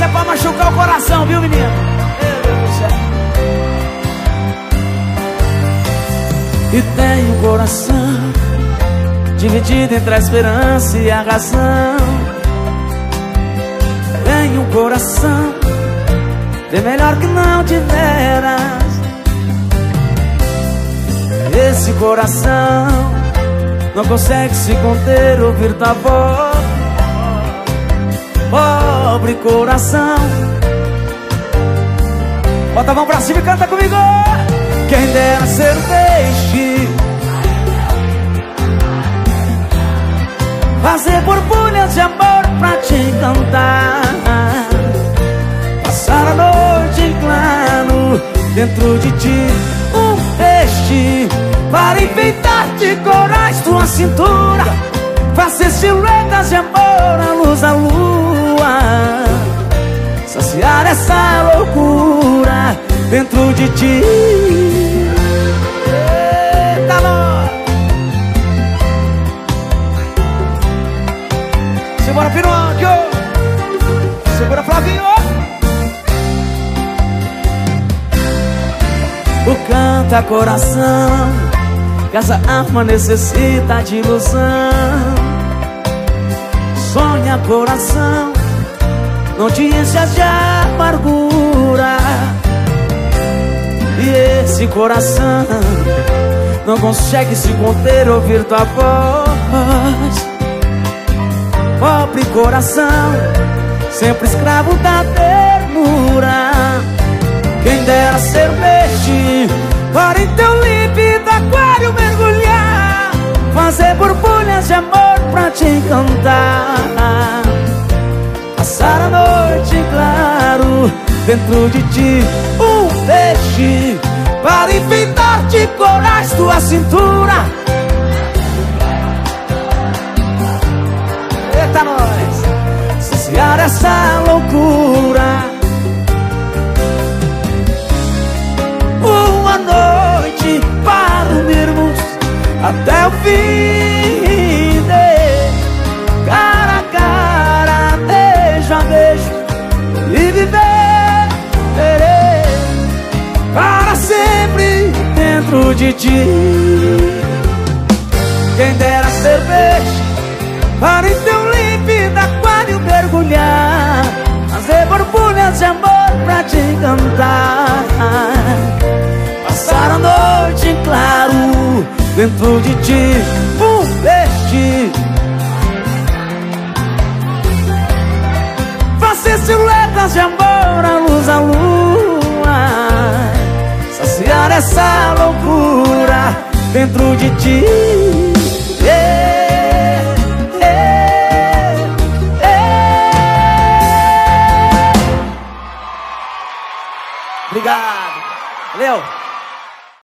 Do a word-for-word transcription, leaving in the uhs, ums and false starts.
é pra machucar o coração, viu, menino? Meu Deus do céu. E tem um coração dividido entre a esperança e a razão. Tem um coração bem melhor que não tiveras. Esse coração não consegue se conter, ouvir tua voz. Pobre coração. Bota a mão pra cima e canta comigo. Quem dera ser peixe, fazer borbulhas de amor pra te encantar, passar a noite em claro dentro de ti. Um peixe para enfeitar de corais tua cintura, fazer silhuetas de amor à luz da lua, saciar essa loucura dentro de ti. Eita, nós! Segura, Pinóquio! Segura, Flavinho! O canta coração, que essa alma necessita de ilusão. Sonha coração, não te enchas de amargura. E esse coração não consegue se conter, ouvir tua voz. Pobre coração, sempre escravo da ternura. Quem dera ser peixe, para em teu límpido aquário mergulhar, fazer borbulhas de amor pra te encantar, passar a noite em claro dentro de ti. Um peixe para enfeitar de corais tua cintura. Eita, nós! Saciar essa loucura. Uma noite para dormirmos até o fim de cara a cara, beijo a beijo, e viver para sempre dentro de ti. Quem dera ser peixe, para em teu límpido aquário mergulhar, fazer borbulhas de amor pra te encantar, passar a noite em claro dentro de ti. Um peixe, fazer silhuetas de amor à luz da lua, saciar essa loucura dentro de ti. Yeah, yeah, yeah. Obrigado. Valeu.